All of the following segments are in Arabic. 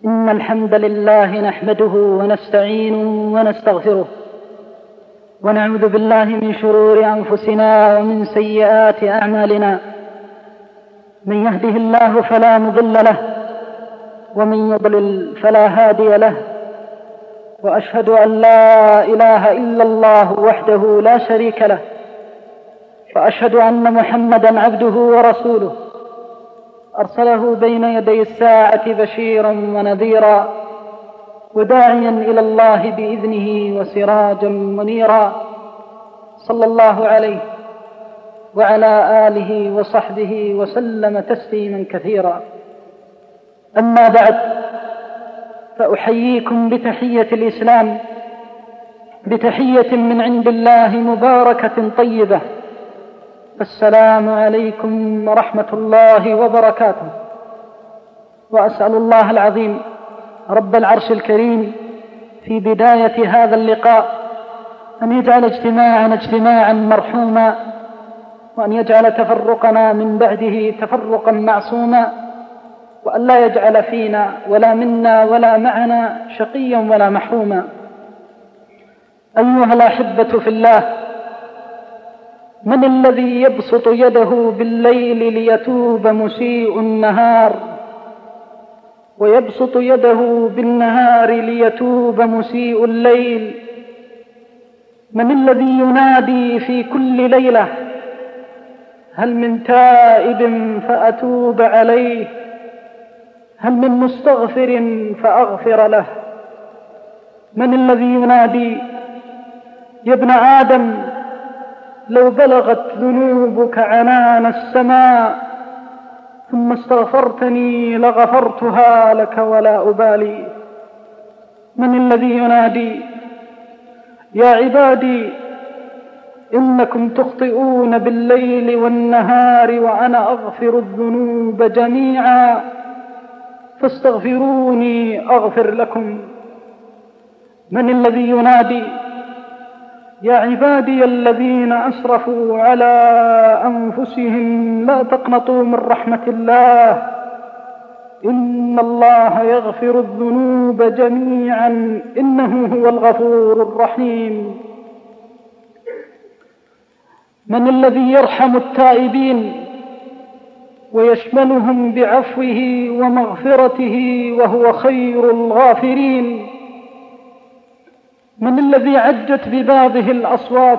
إن الحمد لله نحمده ونستعينه ونستغفره ونعوذ بالله من شرور أنفسنا ومن سيئات أعمالنا. من يهده الله فلا مضل له ومن يضلل فلا هادي له، وأشهد أن لا إله إلا الله وحده لا شريك له، وأشهد أن محمدا عبده ورسوله أرسله بين يدي الساعة بشيرا ونذيرا وداعيا إلى الله بإذنه وسراجا منيرا، صلى الله عليه وعلى آله وصحبه وسلم تسليما كثيرا. أما بعد، فأحييكم بتحية الإسلام، بتحية من عند الله مباركة طيبة، السلام عليكم ورحمة الله وبركاته. وأسأل الله العظيم رب العرش الكريم في بداية هذا اللقاء أن يجعل اجتماعنا اجتماعا مرحوما، وأن يجعل تفرقنا من بعده تفرقا معصوما، وأن لا يجعل فينا ولا منا ولا معنا شقيا ولا محروما. أيها الأحبة في الله، من الذي يبسط يده بالليل ليتوب مسيء النهار، ويبسط يده بالنهار ليتوب مسيء الليل؟ من الذي ينادي في كل ليلة: هل من تائب فأتوب عليه، هل من مستغفر فأغفر له؟ من الذي ينادي: يا ابن آدم، لو بلغت ذنوبك عنان السماء ثم استغفرتني لغفرتها لك ولا أبالي؟ من الذي ينادي: يا عبادي، إنكم تخطئون بالليل والنهار وأنا أغفر الذنوب جميعا فاستغفروني أغفر لكم؟ من الذي ينادي: يا عبادي الذين أسرفوا على أنفسهم لا تقنطوا من رحمة الله، إن الله يغفر الذنوب جميعا إنه هو الغفور الرحيم؟ من الذي يرحم التائبين ويشملهم بعفوه ومغفرته وهو خير الغافرين؟ من الذي عجت ببابه الأصوات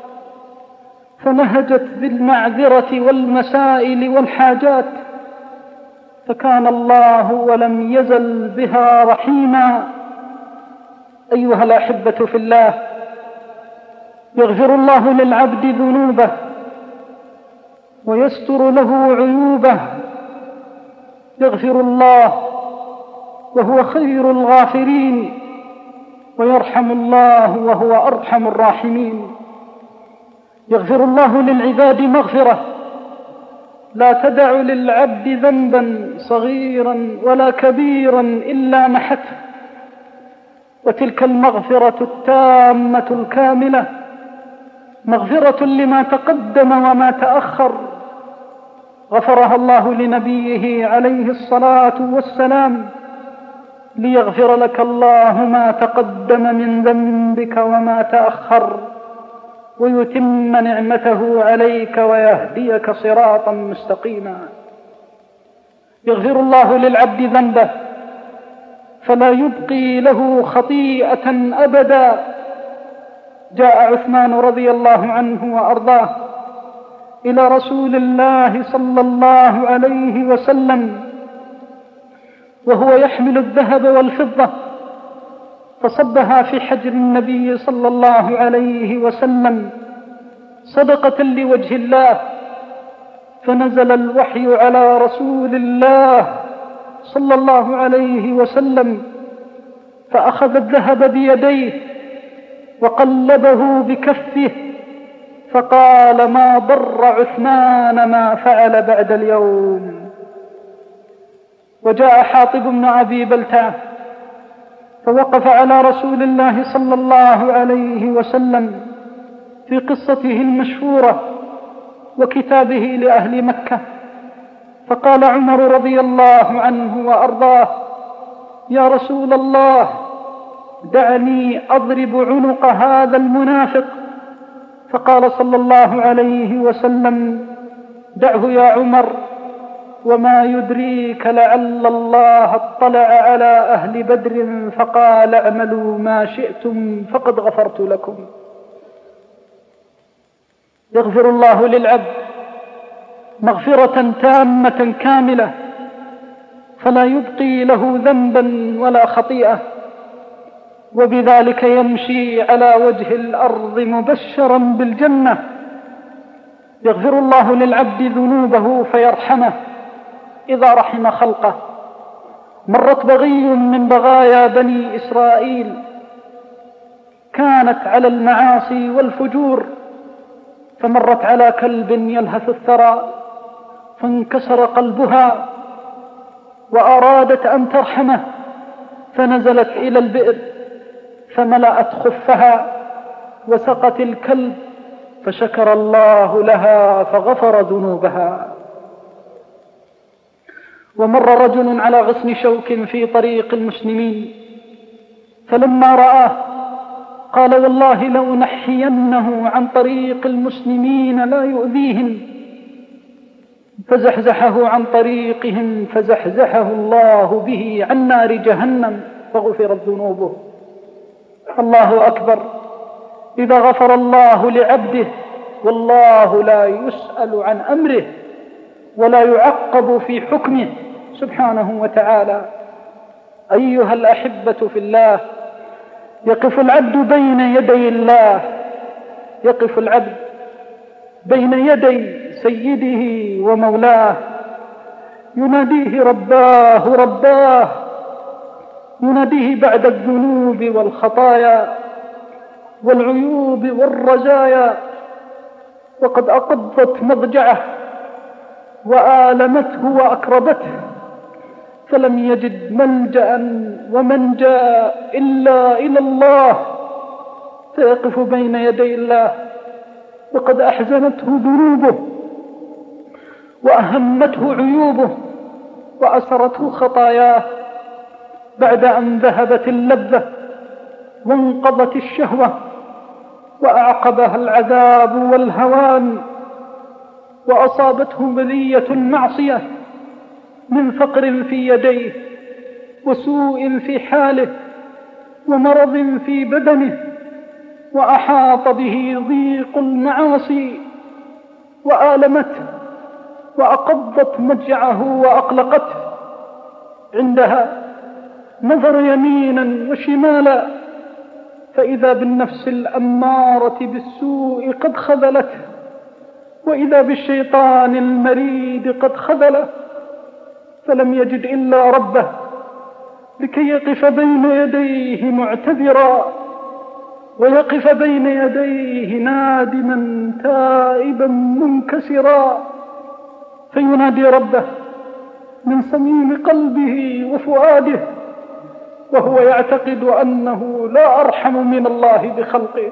فنهجت بالمعذرة والمسائل والحاجات، فكان الله ولم يزل بها رحيما؟ أيها الأحبة في الله، يغفر الله للعبد ذنوبه ويستر له عيوبه. يغفر الله وهو خير الغافرين، ويرحم الله وهو أرحم الراحمين. يغفر الله للعباد مغفرة لا تدع للعبد ذنبا صغيرا ولا كبيرا إلا محته، وتلك المغفرة التامة الكاملة مغفرة لما تقدم وما تأخر، غفرها الله لنبيه عليه الصلاة والسلام: ليغفر لك الله ما تقدم من ذنبك وما تأخر ويتم نعمته عليك ويهديك صراطا مستقيما. يغفر الله للعبد ذنبه فلا يبقي له خطيئة أبدا. جاء عثمان رضي الله عنه وأرضاه إلى رسول الله صلى الله عليه وسلم وهو يحمل الذهب والفضة، فصبها في حجر النبي صلى الله عليه وسلم صدقة لوجه الله، فنزل الوحي على رسول الله صلى الله عليه وسلم، فأخذ الذهب بيديه وقلبه بكفه فقال: ما ضر عثمان ما فعل بعد اليوم. وجاء حاطب بن أبي بلتعة فوقف على رسول الله صلى الله عليه وسلم في قصته المشهورة وكتابه لأهل مكة، فقال عمر رضي الله عنه وأرضاه: يا رسول الله دعني أضرب عنق هذا المنافق. فقال صلى الله عليه وسلم: دعه يا عمر، وما يدريك لعل الله اطلع على أهل بدر فقال اعملوا ما شئتم فقد غفرت لكم. يغفر الله للعبد مغفرة تامة كاملة، فلا يبقي له ذنبا ولا خطيئة، وبذلك يمشي على وجه الأرض مبشرا بالجنة. يغفر الله للعبد ذنوبه فيرحمه إذا رحم خلقه. مرت بغي من بغايا بني إسرائيل كانت على المعاصي والفجور، فمرت على كلب يلهث الثرى فانكسر قلبها وأرادت أن ترحمه، فنزلت إلى البئر فملأت خفها وسقت الكلب، فشكر الله لها فغفر ذنوبها. ومر رجل على غصن شوك في طريق المسلمين، فلما رآه قال: والله لأنحينه عن طريق المسلمين لا يؤذيهم. فزحزحه عن طريقهم فزحزحه الله به عن نار جهنم فغفرت ذنوبه. الله أكبر. إذا غفر الله لعبده والله لا يسأل عن أمره ولا يعقب في حكمه سبحانه وتعالى. أيها الأحبة في الله، يقف العبد بين يدي الله، يقف العبد بين يدي سيده ومولاه، يناديه رباه رباه، يناديه بعد الذنوب والخطايا والعيوب والرزايا، وقد أقضت مضجعه وآلمته وأكربته، فلم يجد ملجأ ومنجا إلا إلى الله، فيقف بين يدي الله وقد أحزنته ذنوبه وأهمته عيوبه وأسرته خطاياه، بعد أن ذهبت اللذة وانقضت الشهوة وأعقبها العذاب والهوان، وأصابته بلية المعصية من فقر في يديه وسوء في حاله ومرض في بدنه، وأحاط به ضيق المعاصي وآلمته وأقضت مضجعه وأقلقته. عندها نظر يمينا وشمالا فإذا بالنفس الأمارة بالسوء قد خذلته، وإذا بالشيطان المريد قد خذله، فلم يجد إلا ربه لكي يقف بين يديه معتذرا، ويقف بين يديه نادما تائبا منكسرا، فينادي ربه من صميم قلبه وفؤاده، وهو يعتقد أنه لا أرحم من الله بخلقه.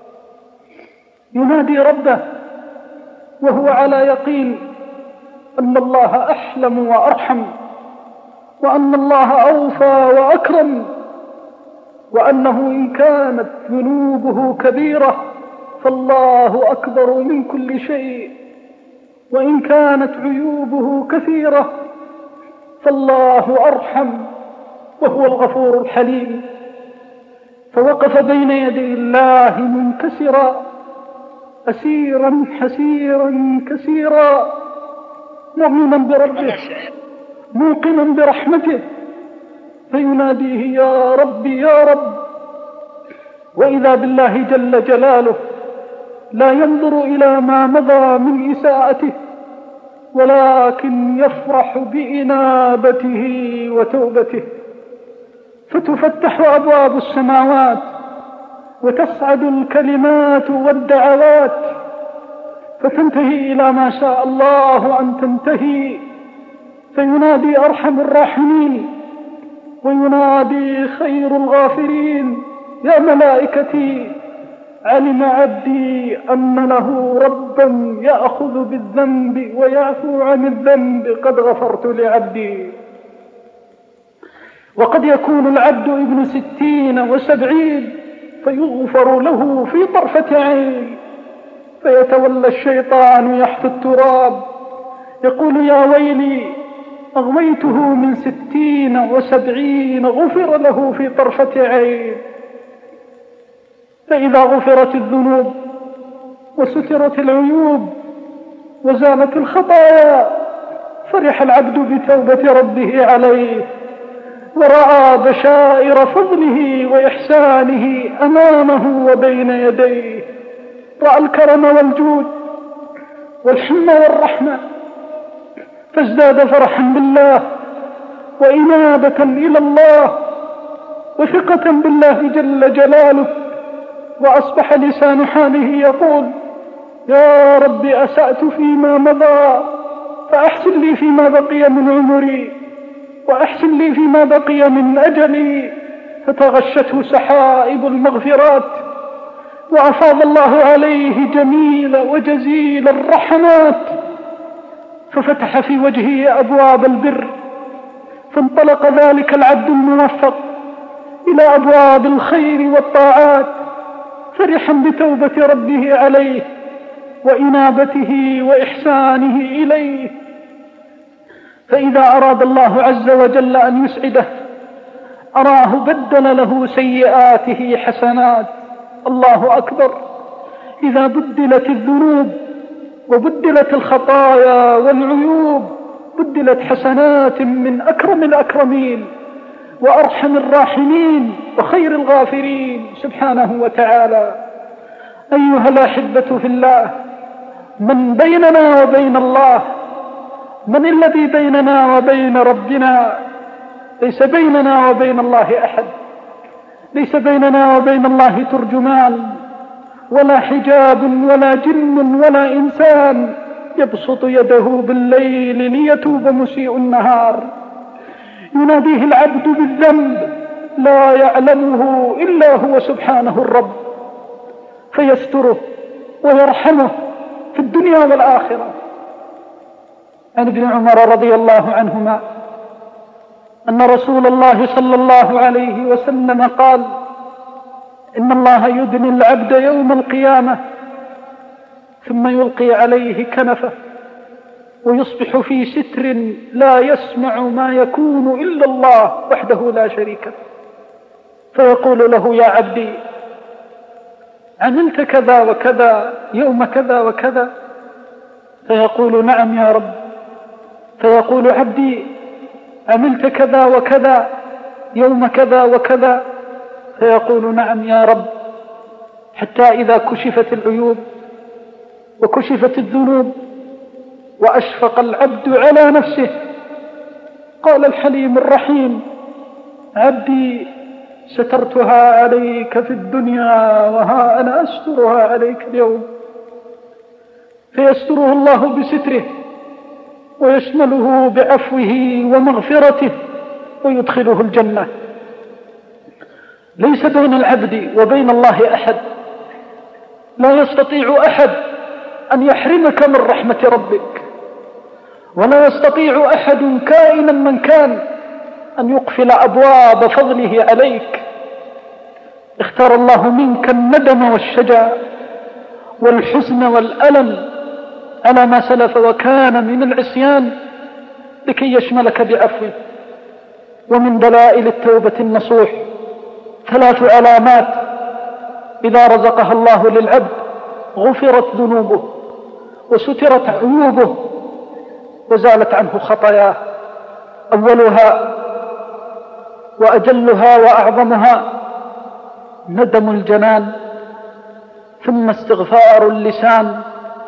ينادي ربه وهو على يقين أن الله أحلم وأرحم، وأن الله أوفى وأكرم، وأنه إن كانت ذنوبه كبيرة فالله أكبر من كل شيء، وإن كانت عيوبه كثيرة فالله أرحم وهو الغفور الحليم. فوقف بين يدي الله منكسرا أسيرا حسيرا كسيرا، مؤمنا بربه موقنا برحمته، فيناديه يا رب يا رب، وإذا بالله جل جلاله لا ينظر إلى ما مضى من إساءته، ولكن يفرح بإنابته وتوبته، فتفتح أبواب السماوات وتصعد الكلمات والدعوات، فتنتهي إلى ما شاء الله أن تنتهي، فينادي أرحم الراحمين وينادي خير الغافرين يا ملائكتي علم عبدي أن له ربا يأخذ بالذنب ويعفو عن الذنب قد غفرت لعبدي. وقد يكون العبد ابن 60 و70 فيغفر له في طرفة عين، فيتولى الشيطان يحث التراب يقول يا ويلي أغويته من 60 و70 غفر له في طرفة عين. فإذا غفرت الذنوب وسترت العيوب وزالت الخطايا فرح العبد بتوبة ربه عليه، ورأى بشائر فضله وإحسانه أمامه وبين يديه، رأى الكرم والجود والحلم والرحمة، فازداد فرحا بالله وإنابة إلى الله وثقة بالله جل جلاله، وأصبح لسان حاله يقول يا رب أسأت فيما مضى فأحسن لي فيما بقي من عمري وأحسن لي فيما بقي من أجلي، فتغشته سحائب المغفرات وأفاض الله عليه جميل وجزيل الرحمات، ففتح في وجهه أبواب البر، فانطلق ذلك العبد الموفق إلى أبواب الخير والطاعات فرحا بتوبة ربه عليه وإنابته وإحسانه إليه. فإذا أراد الله عز وجل أن يسعده أراه بدل له سيئاته حسنات. الله أكبر! إذا بدلت الذنوب وبدلت الخطايا والعيوب بدلت حسنات من أكرم الأكرمين وأرحم الراحمين وخير الغافرين سبحانه وتعالى. أيها الأحبة في الله، من بيننا وبين الله؟ من الذي بيننا وبين ربنا؟ ليس بيننا وبين الله أحد، ليس بيننا وبين الله ترجمان ولا حجاب ولا جن ولا إنسان يبسط يده بالليل ليتوب مسيء النهار. يناديه العبد بالذنب لا يعلمه إلا هو سبحانه الرب، فيستره ويرحمه في الدنيا والآخرة. عن ابن عمر رضي الله عنهما أن رسول الله صلى الله عليه وسلم قال إن الله يدني العبد يوم القيامة ثم يلقي عليه كنفه ويصبح في ستر لا يسمع ما يكون إلا الله وحده لا شريك له، فيقول له يا عبدي عملت كذا وكذا يوم كذا وكذا؟ فيقول نعم يا رب. فيقول عبدي عملت كذا وكذا يوم كذا وكذا؟ فيقول نعم يا رب. حتى إذا كشفت العيوب وكشفت الذنوب وأشفق العبد على نفسه قال الحليم الرحيم عبدي سترتها عليك في الدنيا وها أنا أسترها عليك اليوم، فيستره الله بستره ويشمله بعفوه ومغفرته ويدخله الجنة. ليس بين العبد وبين الله أحد، لا يستطيع أحد أن يحرمك من رحمة ربك، ولا يستطيع أحد كائنا من كان أن يقفل أبواب فضله عليك. اختار الله منك الندم والشجا والحزن والألم على ما سلف وكان من العصيان لكي يشملك بعفوه. ومن دلائل التوبة النصوح 3 علامات إذا رزقها الله للعبد غفرت ذنوبه وسترت عيوبه وزالت عنه خطاياه. أولها وأجلها وأعظمها ندم الجنان، ثم استغفار اللسان،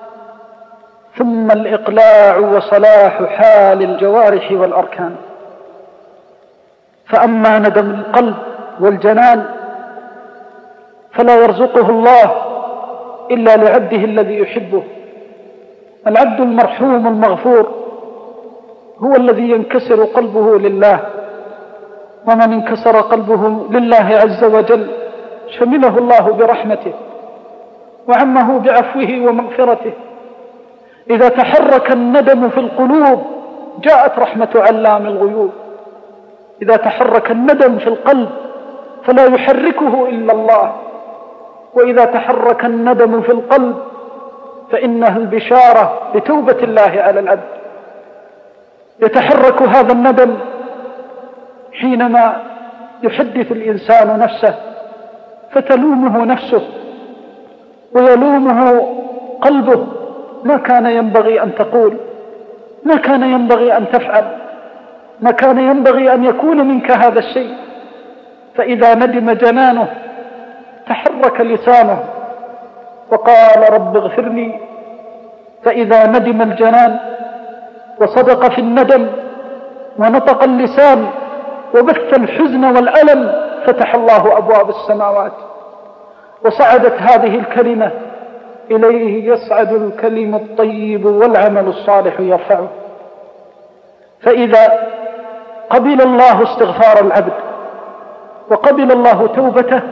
ثم الإقلاع وصلاح حال الجوارح والأركان. فأما ندم القلب والجنان فلا يرزقه الله إلا لعبده الذي يحبه. العبد المرحوم المغفور هو الذي ينكسر قلبه لله، ومن انكسر قلبه لله عز وجل شمله الله برحمته وعمه بعفوه ومغفرته. إذا تحرك الندم في القلوب جاءت رحمة علام الغيوب إذا تحرك الندم في القلب فلا يحركه إلا الله، وإذا تحرك الندم في القلب فإنها البشارة بتوبة الله على العبد. يتحرك هذا الندم حينما يحدث الإنسان نفسه فتلومه نفسه ويلومه قلبه: ما كان ينبغي أن تقول، ما كان ينبغي أن تفعل، ما كان ينبغي أن يكون منك هذا الشيء. فإذا ندم جنانه تحرك لسانه وقال: رب اغفر لي. فإذا ندم الجنان وصدق في الندم ونطق اللسان وبث الحزن والألم فتح الله أبواب السماوات وصعدت هذه الكلمة إليه يصعد الكلم الطيب والعمل الصالح يرفعه. فإذا قبل الله استغفار العبد وقبل الله توبته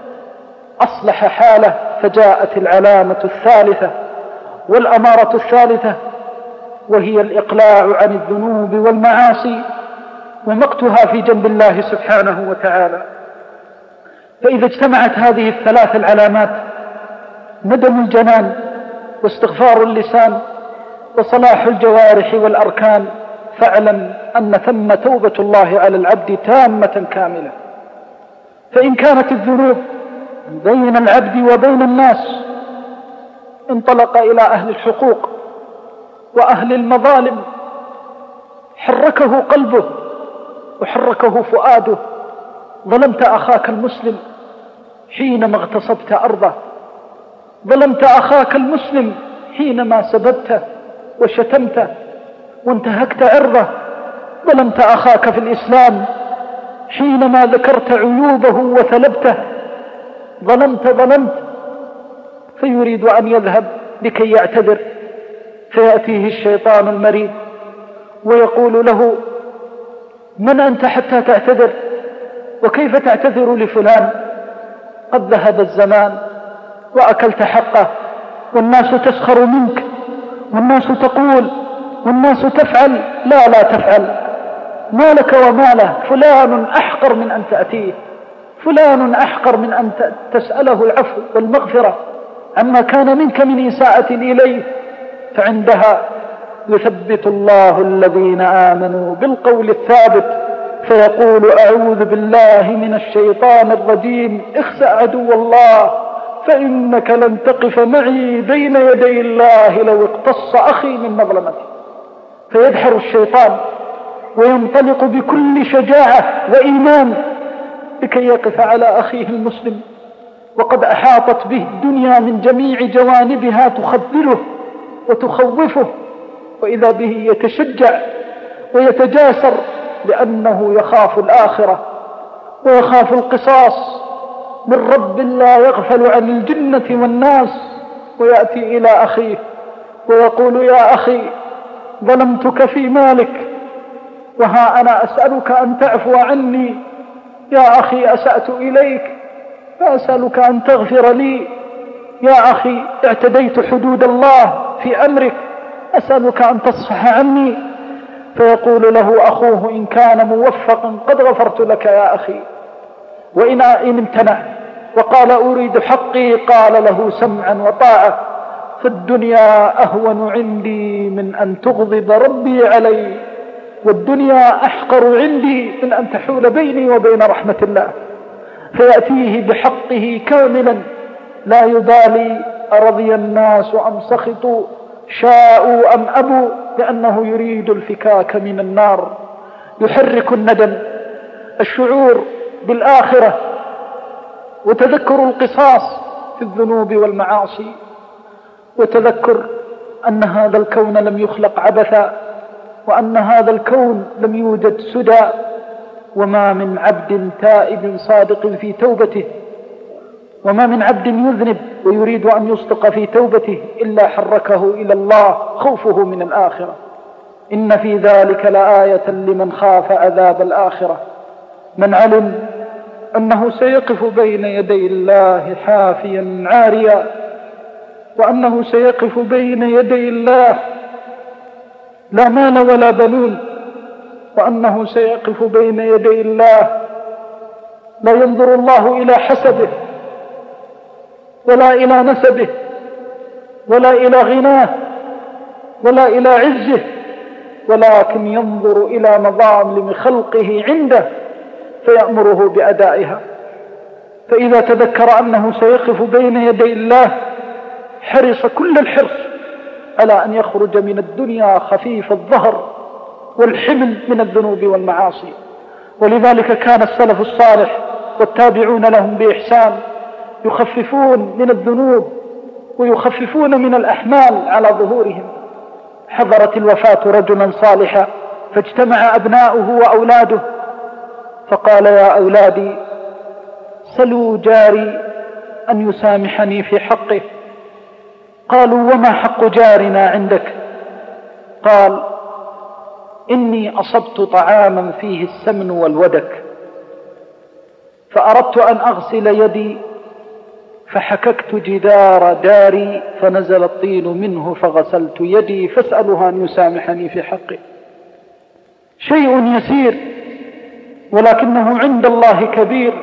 أصلح حاله، فجاءت العلامة الثالثة والأمارة الثالثة، وهي الإقلاع عن الذنوب والمعاصي ومقتها في جنب الله سبحانه وتعالى. فإذا اجتمعت هذه الثلاث العلامات: ندم الجنان واستغفار اللسان وصلاح الجوارح والأركان، فاعلم أن ثم توبة الله على العبد تامة كاملة. فإن كانت الذنوب بين العبد وبين الناس انطلق إلى أهل الحقوق وأهل المظالم حركه قلبه وحركه فؤاده. ظلمت أخاك المسلم حينما اغتصبت أرضه، ظلمت أخاك المسلم حينما سببته وشتمته وانتهكت عرضه، ظلمت أخاك في الإسلام حينما ذكرت عيوبه وثلبته، ظلمت. فيريد أن يذهب لكي يعتذر، فيأتيه الشيطان المريد ويقول له: من أنت حتى تعتذر؟ وكيف تعتذر لفلان؟ قد ذهب الزمان وأكلت حقه، والناس تسخر منك، والناس تقول، والناس تفعل. لا تفعل، ما لك وما له. فلان أحقر من أن تأتيه، فلان أحقر من أن تسأله العفو والمغفرة عما كان منك من إساءة إليه. فعندها يثبت الله الذين آمنوا بالقول الثابت، فيقول: أعوذ بالله من الشيطان الرجيم، اخسأ عدو الله، فإنك لن تقف معي بين يدي الله لو اقتص أخي من مظلمتي. فيدحر الشيطان وينطلق بكل شجاعة وإيمان لكي يقف على أخيه المسلم، وقد أحاطت به الدنيا من جميع جوانبها تخذله وتخوفه، وإذا به يتشجع ويتجاسر لأنه يخاف الآخرة ويخاف القصاص من رب لا يغفل عن الجنة والناس. ويأتي إلى أخيه ويقول: يا أخي، ظلمتك في مالك، وها أنا أسألك أن تعفو عني. يا أخي، أسأت إليك فأسألك أن تغفر لي. يا أخي، اعتديت حدود الله في أمرك، أسألك أن تصفح عني. فيقول له أخوه: إن كان موفقا قد غفرت لك يا أخي، وإن امتنع وقال أريد حقي قال له: سمعا وطاعة، فالدنيا أهون عندي من أن تغضب ربي علي، والدنيا أحقر عندي من أن تحول بيني وبين رحمة الله. فيأتيه بحقه كاملا، لا يبالي أرضي الناس أم سخطوا، شاءوا أم أبوا، لأنه يريد الفكاك من النار. يحرك الندم الشعور بالآخرة وتذكر القصاص في الذنوب والمعاصي، وتذكر أن هذا الكون لم يخلق عبثا، وأن هذا الكون لم يوجد سدى، وما من عبد تائب صادق في توبته، وما من عبد يذنب ويريد أن يصدق في توبته إلا حركه إلى الله خوفه من الآخرة. إن في ذلك لآية لمن خاف عذاب الآخرة، من علم أنه سيقف بين يدي الله حافيا عاريا، وأنه سيقف بين يدي الله لا مال ولا بنون، وأنه سيقف بين يدي الله لا ينظر الله إلى حسبه ولا إلى نسبه ولا إلى غناه ولا إلى عزه، ولكن ينظر إلى مظالم خلقه عنده فيأمره بأدائها. فإذا تذكر أنه سيقف بين يدي الله حرص كل الحرص على أن يخرج من الدنيا خفيف الظهر والحمل من الذنوب والمعاصي. ولذلك كان السلف الصالح والتابعون لهم بإحسان يخففون من الذنوب ويخففون من الأحمال على ظهورهم. حضرت الوفاة رجلا صالحا فاجتمع أبناؤه وأولاده فقال: يا أولادي سلوا جاري أن يسامحني في حقه. قالوا: وما حق جارنا عندك؟ قال: إني أصبت طعاما فيه السمن والودك فأردت أن أغسل يدي فحككت جدار داري فنزل الطين منه فغسلت يدي فاسأله أن يسامحني في حقه. شيء يسير ولكنه عند الله كبير.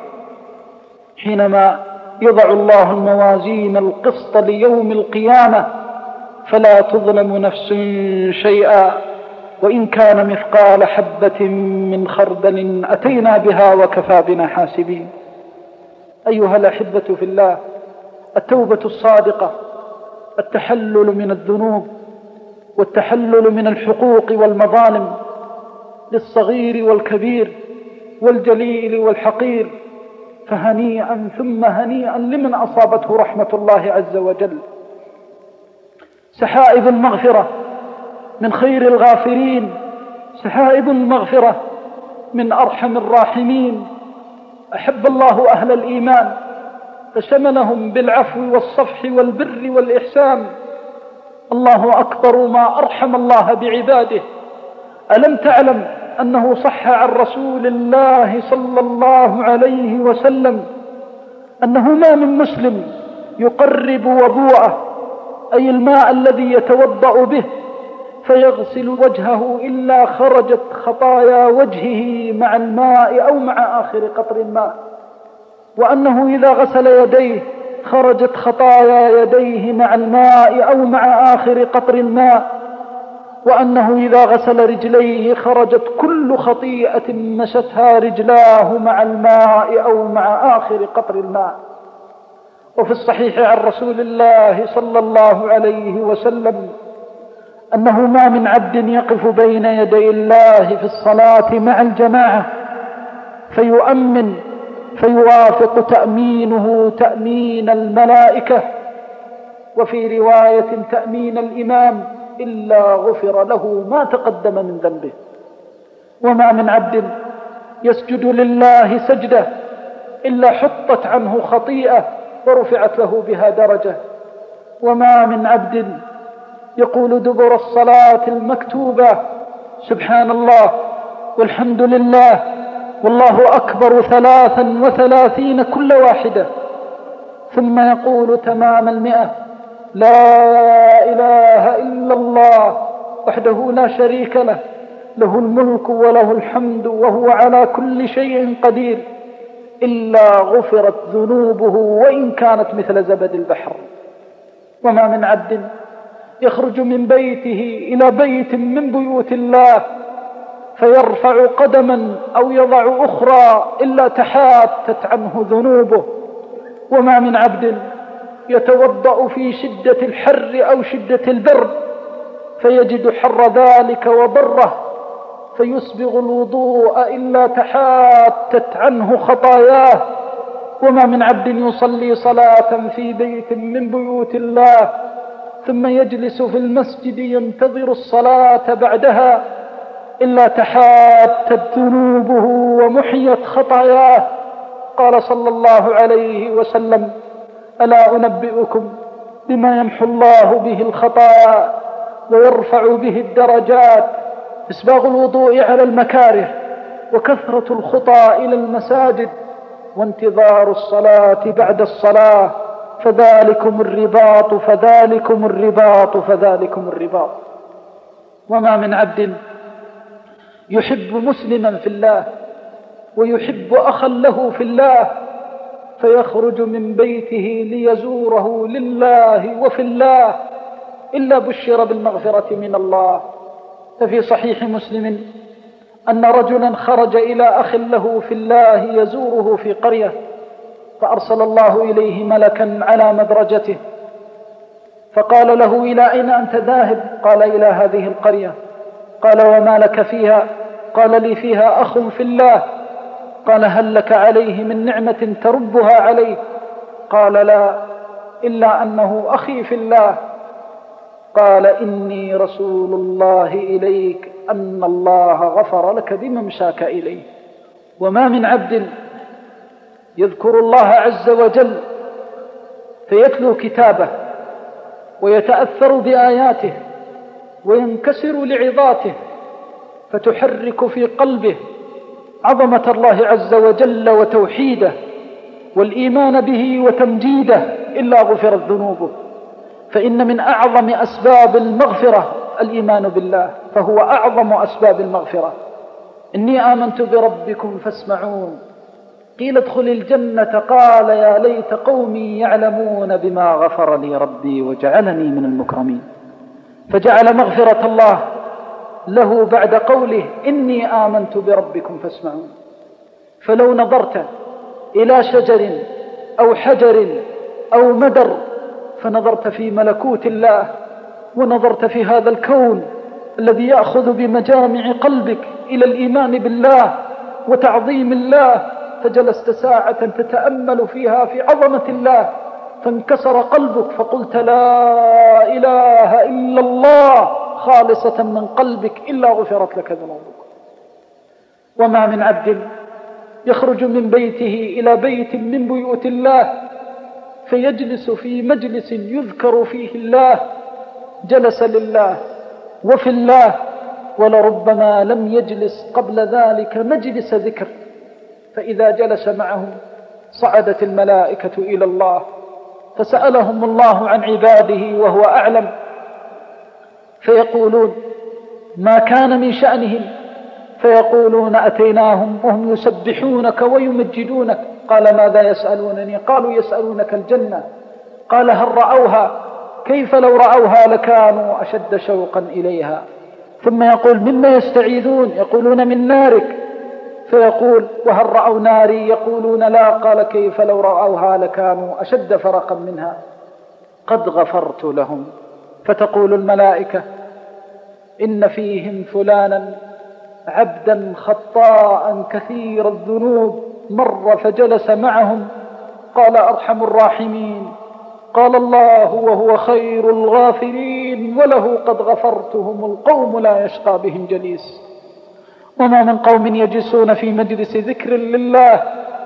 حينما يضع الله الموازين القسط ليوم القيامة فلا تظلم نفس شيئا وإن كان مثقال حبة من خردل أتينا بها وكفى بنا حاسبين. أيها الأحبة في الله، التوبة الصادقة، التحلل من الذنوب والتحلل من الحقوق والمظالم للصغير والكبير والجليل والحقير، فهنيئا ثم هنيئا لمن أصابته رحمة الله عز وجل. سحائب المغفرة من خير الغافرين، سحائب المغفرة من أرحم الراحمين. أحب الله أهل الإيمان فشملهم بالعفو والصفح والبر والإحسان. الله أكبر ما أرحم الله بعباده. ألم تعلم أنه صح عن رسول الله صلى الله عليه وسلم أنه ما من مسلم يقرب وضوءه أي الماء الذي يتوضأ به فيغسل وجهه إلا خرجت خطايا وجهه مع الماء أو مع آخر قطر الماء، وأنه إذا غسل يديه خرجت خطايا يديه مع الماء أو مع آخر قطر الماء، وأنه إذا غسل رجليه خرجت كل خطيئة مستها رجلاه مع الماء أو مع آخر قطر الماء. وفي الصحيح عن رسول الله صلى الله عليه وسلم أنه ما من عبد يقف بين يدي الله في الصلاة مع الجماعة فيؤمن فيوافق تأمينه تأمين الملائكة، وفي رواية تأمين الإمام، إلا غفر له ما تقدم من ذنبه. وما من عبد يسجد لله سجدة إلا حطت عنه خطيئة ورفعت له بها درجة. وما من عبد يقول دبر الصلاة المكتوبة سبحان الله والحمد لله والله أكبر 33 كل واحدة، ثم يقول تمام 100 لا إله إلا الله وحده لا شريك له، له الملك وله الحمد وهو على كل شيء قدير، إلا غفرت ذنوبه وإن كانت مثل زبد البحر. وما من عبد يخرج من بيته إلى بيت من بيوت الله فيرفع قدما أو يضع أخرى إلا تحاتت عنه ذنوبه. وما من عبد يتوضأ في شدة الحر أو شدة البرد فيجد حر ذلك وضره فيسبغ الوضوء إلا تحاتت عنه خطاياه. وما من عبد يصلي صلاة في بيت من بيوت الله ثم يجلس في المسجد ينتظر الصلاة بعدها إلا تحاتت ذنوبه ومحيت خطاياه. قال صلى الله عليه وسلم ألا أنبئكم بما يمحو الله به الخطايا ويرفع به الدرجات؟ إسباغ الوضوء على المكاره وكثرة الخطى إلى المساجد وانتظار الصلاة بعد الصلاة، فذلكم الرباط فذلكم الرباط فذلكم الرباط. وما من عبد يحب مسلما في الله ويحب أخا له في الله، فيخرج من بيته ليزوره لله وفي الله، إلا بشر بالمغفرة من الله. ففي صحيح مسلم أن رجلا خرج إلى أخ له في الله يزوره في قرية، فأرسل الله إليه ملكا على مدرجته فقال له: إلى أين أنت ذاهب؟ قال: إلى هذه القرية. قال: وما لك فيها؟ قال: لي فيها أخ في الله. قال: هل لك عليه من نعمة تربها عليه؟ قال: لا، إلا أنه أخي في الله. قال: إني رسول الله إليك أن الله غفر لك بممشاك إليه. وما من عبد يذكر الله عز وجل فيتلو كتابه ويتأثر بآياته وينكسر لعظاته فتحرك في قلبه عظمة الله عز وجل وتوحيده والإيمان به وتمجيده إلا غفرت ذنوبه. فإن من أعظم أسباب المغفرة الإيمان بالله، فهو أعظم أسباب المغفرة. إني آمنت بربكم فاسمعون. قيل ادخل الجنة قال: يا ليت قومي يعلمون بما غفر لي ربي وجعلني من المكرمين. فجعل مغفرة الله له بعد قوله: إني آمنت بربكم فاسمعون. فلو نظرت إلى شجر أو حجر أو مدر، فنظرت في ملكوت الله ونظرت في هذا الكون الذي يأخذ بمجامع قلبك إلى الإيمان بالله وتعظيم الله، فجلست ساعة تتأمل فيها في عظمة الله، فانكسر قلبك فقلت: لا إله إلا الله خالصة من قلبك إلا غفرت لك ذنوبك. وما من عبد يخرج من بيته إلى بيت من بيوت الله فيجلس في مجلس يذكر فيه الله، جلس لله وفي الله، ولربما لم يجلس قبل ذلك مجلس ذكر، فإذا جلس معهم صعدت الملائكة إلى الله فسألهم الله عن عباده وهو أعلم، فيقولون: ما كان من شأنهم؟ فيقولون: أتيناهم وهم يسبحونك ويمجدونك. قال: ماذا يسألونني؟ قالوا: يسألونك الجنة. قال: هل رأوها؟ كيف لو رأوها لكانوا أشد شوقا إليها. ثم يقول: مما يستعيذون؟ يقولون: من نارك. فيقول: وهل رأوا ناري؟ يقولون: لا. قال: كيف لو رأوها لكانوا أشد فرقا منها. قد غفرت لهم. فتقول الملائكة: إن فيهم فلانا عبدا خطاء كثير الذنوب مر فجلس معهم. قال: أرحم الراحمين. قال الله: وهو خير الغافرين، وله قد غفرتهم القوم لا يشقى بهم جليس. وما من قوم يجلسون في مجلس ذكر لله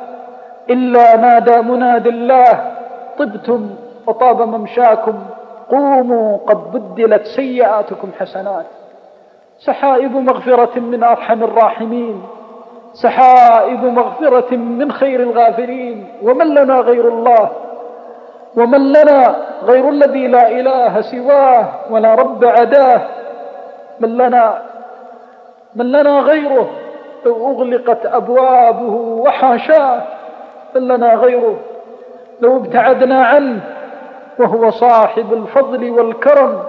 إلا نادى مناد الله: طبتم وطاب ممشاكم، قوموا قد بدلت سيئاتكم حسنات. سحائب مغفرة من أرحم الراحمين، سحائب مغفرة من خير الغافرين. ومن لنا غير الله؟ ومن لنا غير الذي لا إله سواه ولا رب عداه؟ من لنا غيره لو أغلقت أبوابه وحاشاه؟ من لنا غيره لو ابتعدنا عنه وهو صاحب الفضل والكرم؟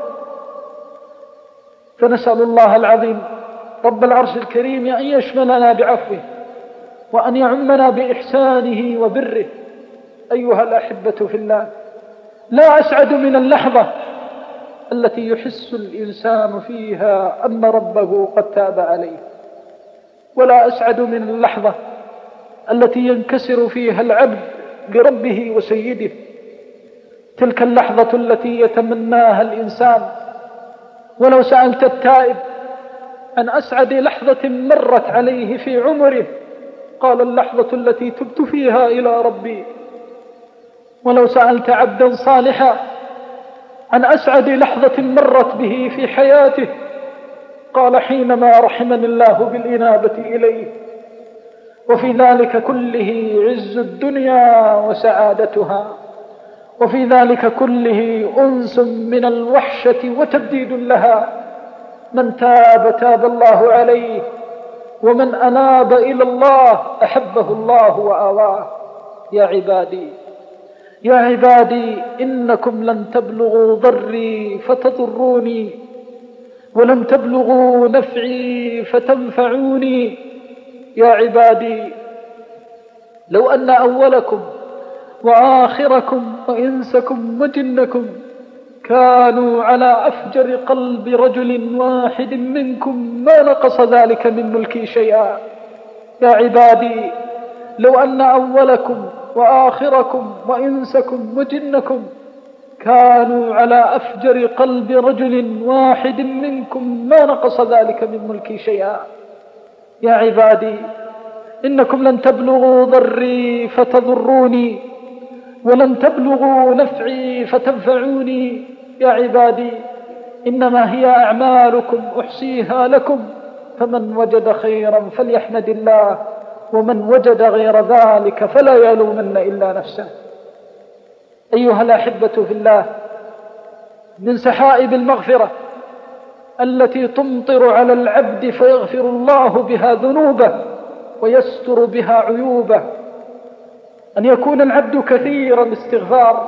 فنسأل الله العظيم رب العرش الكريم أن يشملنا بعفوه وأن يعمنا بإحسانه وبره. أيها الأحبة في الله، لا أسعد من اللحظة التي يحس الإنسان فيها أن ربه قد تاب عليه، ولا أسعد من اللحظة التي ينكسر فيها العبد بربه وسيده. تلك اللحظة التي يتمناها الإنسان. ولو سألت التائب عن أسعد لحظة مرت عليه في عمره، قال: اللحظة التي تبت فيها إلى ربي. ولو سألت عبدا صالحا عن أسعد لحظة مرت به في حياته، قال: حينما رحمني الله بالإنابة إليه. وفي ذلك كله عز الدنيا وسعادتها، وفي ذلك كله أنس من الوحشة وتبديد لها. من تاب تاب الله عليه، ومن أناب إلى الله أحبه الله وآواه. يا عبادي إنكم لن تبلغوا ضري فتضروني، ولن تبلغوا نفعي فتنفعوني. يا عبادي لو أن أولكم وآخركم وإنسكم وجنكم كانوا على أفجر قلب رجل واحد منكم ما نقص ذلك من ملكي شيئا. يا عبادي لو أن أولكم وآخركم وإنسكم وجنكم كانوا على أفجر قلب رجل واحد منكم ما نقص ذلك من ملكي شيئا. يا عبادي إنكم لن تبلغوا ضري فتضروني، ولن تبلغوا نفعي فتنفعوني. يا عبادي إنما هي أعمالكم أحصيها لكم، فمن وجد خيرا فليحمد الله، ومن وجد غير ذلك فلا يلومن إلا نفسه. أيها الأحبة في الله، من سحائب المغفرة التي تمطر على العبد فيغفر الله بها ذنوبه ويستر بها عيوبه أن يكون العبد كثير الاستغفار،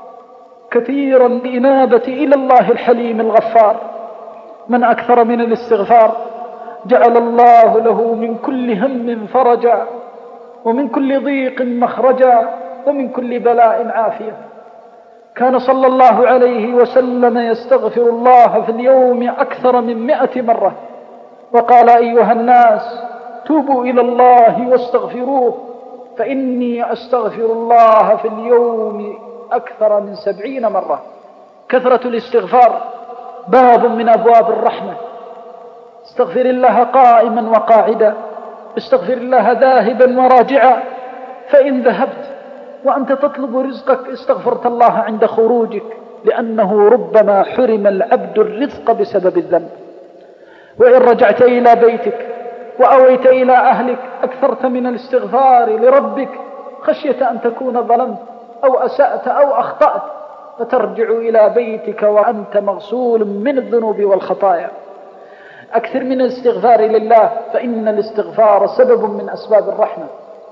كثير الإنابة إلى الله الحليم الغفار. من أكثر من الاستغفار جعل الله له من كل هم فرجا، ومن كل ضيق مخرجا، ومن كل بلاء عافية. كان صلى الله عليه وسلم يستغفر الله في اليوم أكثر من 100 مرة، وقال: أيها الناس توبوا إلى الله واستغفروه، فإني أستغفر الله في اليوم أكثر من 70 مرة. كثرة الاستغفار باب من أبواب الرحمة. استغفر الله قائما وقاعدا، استغفر الله ذاهبا وراجعا، فإن ذهبت وأنت تطلب رزقك استغفرت الله عند خروجك، لأنه ربما حرم العبد الرزق بسبب الذنب. وإن رجعت إلى بيتك وأويت إلى أهلك أكثرت من الاستغفار لربك، خشية أن تكون ظلمت أو أسأت أو أخطأت، فترجع إلى بيتك وأنت مغسول من الذنوب والخطايا. أكثر من الاستغفار لله، فإن الاستغفار سبب من أسباب الرحمة.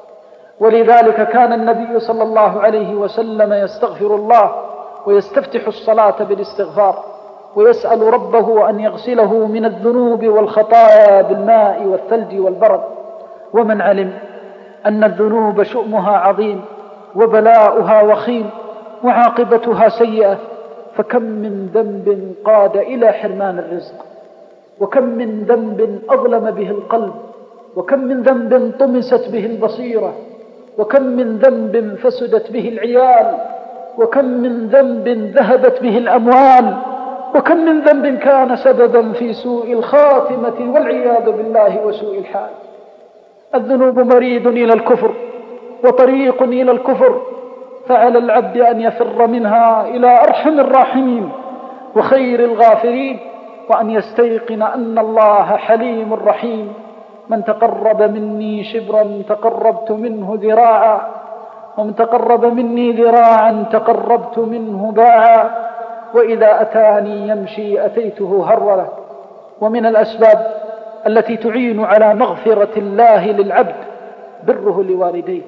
ولذلك كان النبي صلى الله عليه وسلم يستغفر الله ويستفتح الصلاة بالاستغفار، ويسأل ربه أن يغسله من الذنوب والخطايا بالماء والثلج والبرد. ومن علم أن الذنوب شؤمها عظيم وبلاؤها وخيم وعاقبتها سيئة، فكم من ذنب قاد إلى حرمان الرزق، وكم من ذنب أظلم به القلب، وكم من ذنب طمست به البصيرة، وكم من ذنب فسدت به العيال، وكم من ذنب ذهبت به الأموال، وكم من ذنب كان سببا في سوء الخاتمة والعياذ بالله وسوء الحال. الذنوب مريد إلى الكفر وطريق إلى الكفر، فعلى العبد أن يفر منها إلى أرحم الراحمين وخير الغافرين، وأن يستيقن أن الله حليم رحيم. من تقرب مني شبرا تقربت منه ذراعا، ومن تقرب مني ذراعا تقربت منه باعا، وإذا أتاني يمشي أتيته هرولة. ومن الأسباب التي تعين على مغفرة الله للعبد بره لوالديه،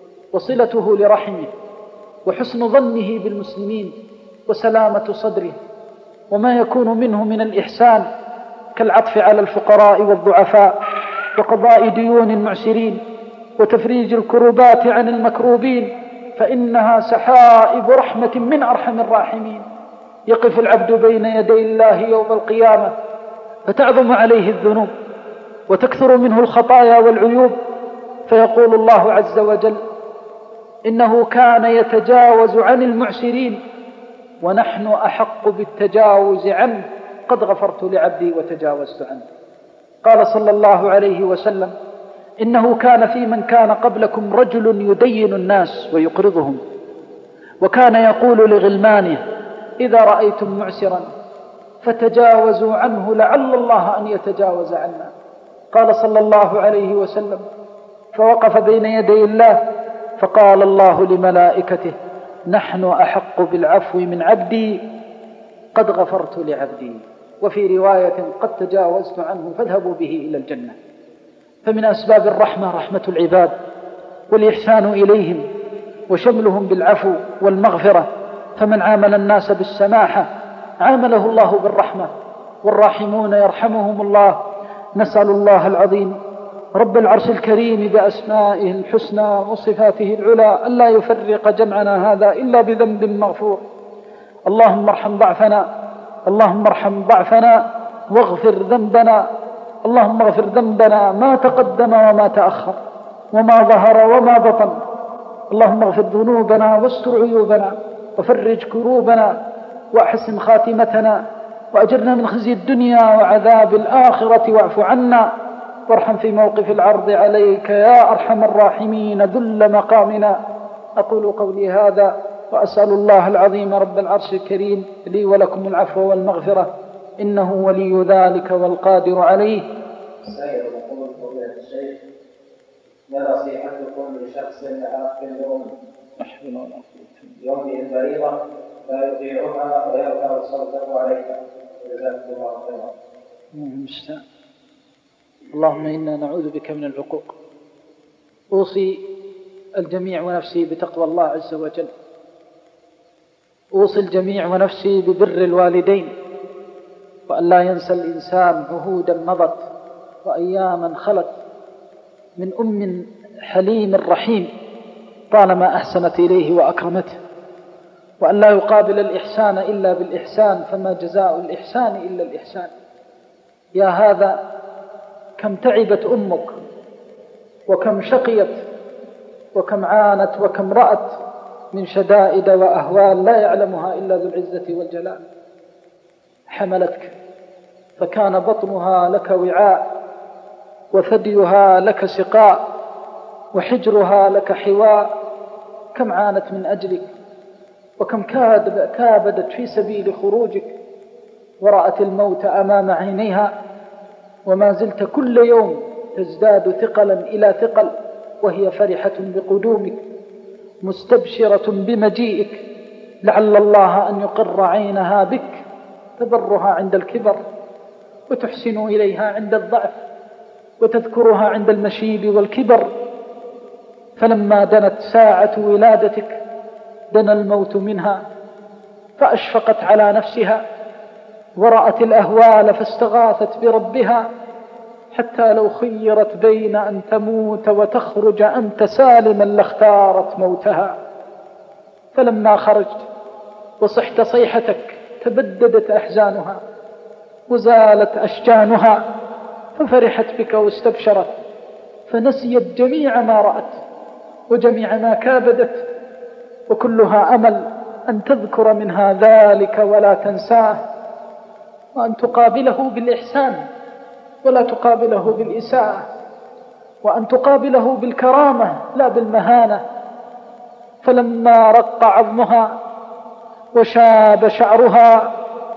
وصلته لرحمه، وحسن ظنه بالمسلمين، وسلامة صدره، وما يكون منه من الإحسان كالعطف على الفقراء والضعفاء، وقضاء ديون المعسرين، وتفريج الكروبات عن المكروبين، فإنها سحائب رحمة من أرحم الراحمين. يقف العبد بين يدي الله يوم القيامة فتعظم عليه الذنوب وتكثر منه الخطايا والعيوب، فيقول الله عز وجل: إنه كان يتجاوز عن المعسرين ونحن أحق بالتجاوز عنه، قد غفرت لعبدي وتجاوزت عنه. قال صلى الله عليه وسلم: إنه كان في من كان قبلكم رجل يدين الناس ويقرضهم، وكان يقول لغلمانه: إذا رأيتم معسرا فتجاوزوا عنه لعل الله أن يتجاوز عنا. قال صلى الله عليه وسلم: فوقف بين يدي الله فقال الله لملائكته: نحن أحق بالعفو من عبدي، قد غفرت لعبدي. وفي رواية: قد تجاوزت عنه فاذهبوا به إلى الجنة. فمن أسباب الرحمة رحمة العباد والإحسان إليهم وشملهم بالعفو والمغفرة، فمن عامل الناس بالسماحة عامله الله بالرحمة، والراحمون يرحمهم الله. نسأل الله العظيم رب العرش الكريم بأسمائه الحسنى وصفاته العلى ألا يفرق جمعنا هذا إلا بذنب مغفور. اللهم ارحم ضعفنا، اللهم ارحم ضعفنا واغفر ذنبنا، اللهم اغفر ذنبنا ما تقدم وما تأخر وما ظهر وما بطن. اللهم اغفر ذنوبنا واستر عيوبنا وفرج كروبنا وأحسن خاتمتنا وأجرنا من خزي الدنيا وعذاب الآخرة، واعف عنا وارحم في موقف العرض عليك يا أرحم الراحمين ذل مقامنا. أقول قولي هذا وأسأل الله العظيم رب العرش الكريم لي ولكم العفو والمغفرة، إنه ولي ذلك والقادر عليه. السيد يقول فضيلة الشيخ: ما نصيحتكم لشخص عاق لأمه يومئ الفريضة لا يطيعها ويرفع صوته عليها؟ جزاكم الله خيرا. اللهم إنا نعوذ بك من العقوق. أوصي الجميع ونفسي بتقوى الله عز وجل، أوصي الجميع ونفسي ببر الوالدين، وأن لا ينسى الإنسان عهودا مضت وأياما خلت من أم حليم رحيم طالما أحسنت إليه وأكرمته، وأن لا يقابل الإحسان إلا بالإحسان، فما جزاء الإحسان إلا الإحسان. يا هذا كم تعبت أمك وكم شقيت وكم عانت وكم رأت من شدائد وأهوال لا يعلمها إلا ذو العزة والجلال. حملتك فكان بطنها لك وعاء، وثديها لك سقاء، وحجرها لك حواء. كم عانت من أجلك، وكم كابدت في سبيل خروجك، ورأت الموت أمام عينيها، وما زلت كل يوم تزداد ثقلا إلى ثقل، وهي فرحة بقدومك مستبشرة بمجيئك، لعل الله أن يقر عينها بك، تبرها عند الكبر وتحسن إليها عند الضعف وتذكرها عند المشيب والكبر. فلما دنت ساعة ولادتك دنا الموت منها، فأشفقت على نفسها ورأت الأهوال فاستغاثت بربها، حتى لو خيرت بين أن تموت وتخرج أنت سالما لاختارت موتها. فلما خرجت وصحت صيحتك تبددت أحزانها وزالت أشجانها، ففرحت بك واستبشرت، فنسيت جميع ما رأت وجميع ما كابدت، وكلها أمل أن تذكر منها ذلك ولا تنساه، وأن تقابله بالإحسان ولا تقابله بالإساءة، وأن تقابله بالكرامة لا بالمهانة. فلما رق عظمها وشاب شعرها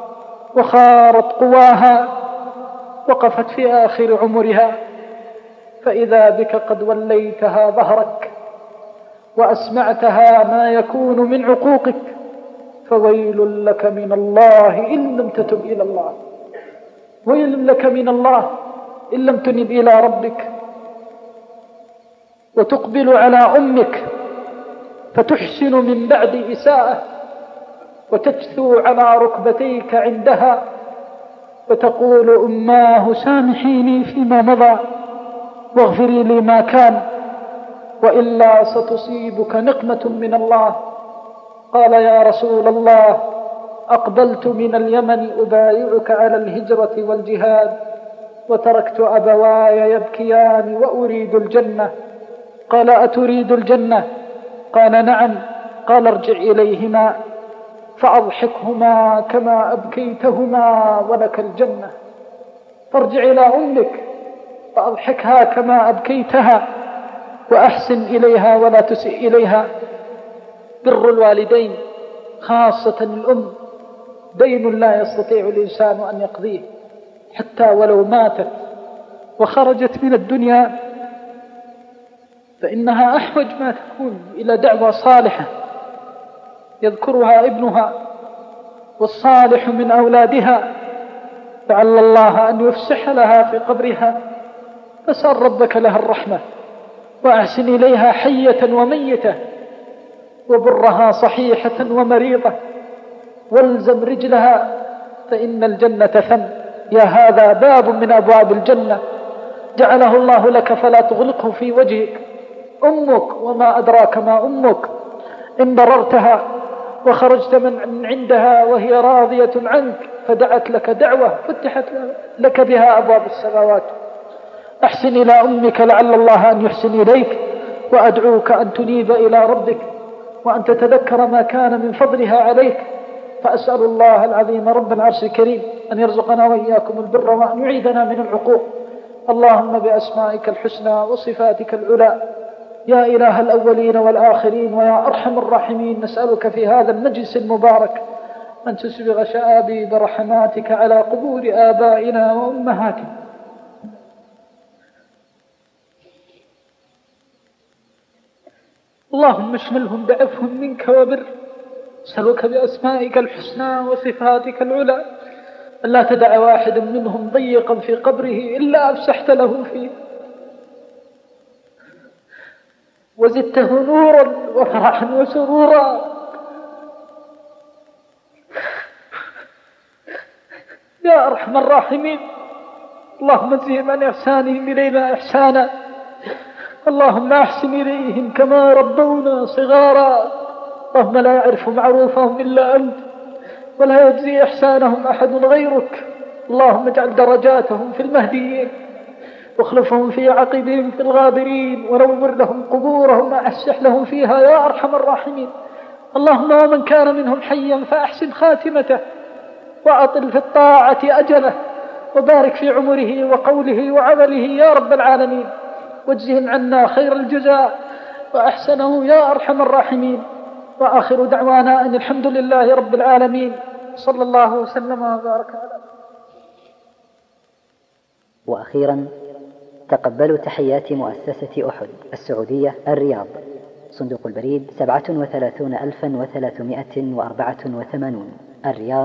وخارت قواها، وقفت في آخر عمرها، فإذا بك قد وليتها ظهرك وأسمعتها ما يكون من عقوقك، فويل لك من الله إن لم تتب إلى الله، ويل لك من الله إن لم تنب إلى ربك وتقبل على أمك فتحسن من بعد إساءة، وتجثو على ركبتيك عندها وتقول: أماه سامحيني فيما مضى واغفري لي ما كان، وإلا ستصيبك نقمة من الله. قال: يا رسول الله، أقبلت من اليمن أبايعك على الهجرة والجهاد، وتركت أبواي يبكيان وأريد الجنة. قال: أتريد الجنة؟ قال: نعم. قال: ارجع إليهما فأضحكهما كما أبكيتهما ولك الجنة. فارجع إلى أمك فأضحكها كما أبكيتها، وأحسن إليها ولا تسئ إليها. بر الوالدين خاصة الأم دين لا يستطيع الإنسان أن يقضيه، حتى ولو ماتت وخرجت من الدنيا فإنها أحوج ما تكون إلى دعوة صالحة يذكرها ابنها والصالح من أولادها، لعل الله أن يفسح لها في قبرها فاسأل ربك لها الرحمة وأحسن إليها حية وميتة وبرها صحيحة ومريضة والزم رجلها فإن الجنة ثم. يا هذا باب من أبواب الجنة جعله الله لك فلا تغلقه في وجهك. أمك وما أدراك ما أمك، إن بررتها وخرجت من عندها وهي راضية عنك فدعت لك دعوة فتحت لك بها أبواب السماوات. أحسن إلى أمك لعل الله أن يحسن إليك، وأدعوك أن تنيب إلى ربك وأن تتذكر ما كان من فضلها عليك. فأسأل الله العظيم رب العرش الكريم أن يرزقنا وإياكم البر وأن يعيدنا من العقوق. اللهم بأسمائك الحسنى وصفاتك العلى يا إله الأولين والآخرين ويا أرحم الراحمين، نسألك في هذا المجلس المبارك أن تسبغ شآبيب رحماتك على قبور آبائنا وأمهاتنا. اللهم اشملهم بعفو منك وبر. أسألك بأسمائك الحسنى وصفاتك العلى ألا تدع واحد منهم ضيقا في قبره إلا أفسحت له فيه وزدته نورا وفرحا وسرورا. يا أرحم الراحمين، اللهم زدهم عن إحسانهم إلينا إحسانا. اللهم أحسن إليهم كما ربونا صغارا. اللهم لا يعرف معروفهم إلا أنت ولا يجزي إحسانهم أحد غيرك. اللهم اجعل درجاتهم في المهديين واخلفهم في عقبهم في الغابرين ونور لهم قبورهم وأفسح لهم فيها يا أرحم الراحمين. اللهم ومن كان منهم حيا فأحسن خاتمته وأطل في الطاعة أجله وبارك في عمره وقوله وعمله يا رب العالمين، واجزهم عنا خير الجزاء وأحسنه يا أرحم الراحمين. وآخر دعوانا أن الحمد لله رب العالمين، صلى الله وسلم وبارك على. وأخيرا تقبلوا تحيات مؤسسة أحد السعودية الرياض، صندوق البريد 37,384 الرياض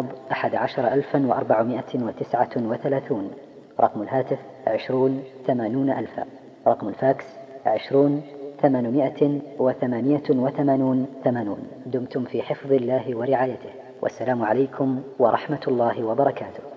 11,439. رقم الهاتف 20-80,000. رقم الفاكس 20-888. دمتم في حفظ الله ورعايته، والسلام عليكم ورحمة الله وبركاته.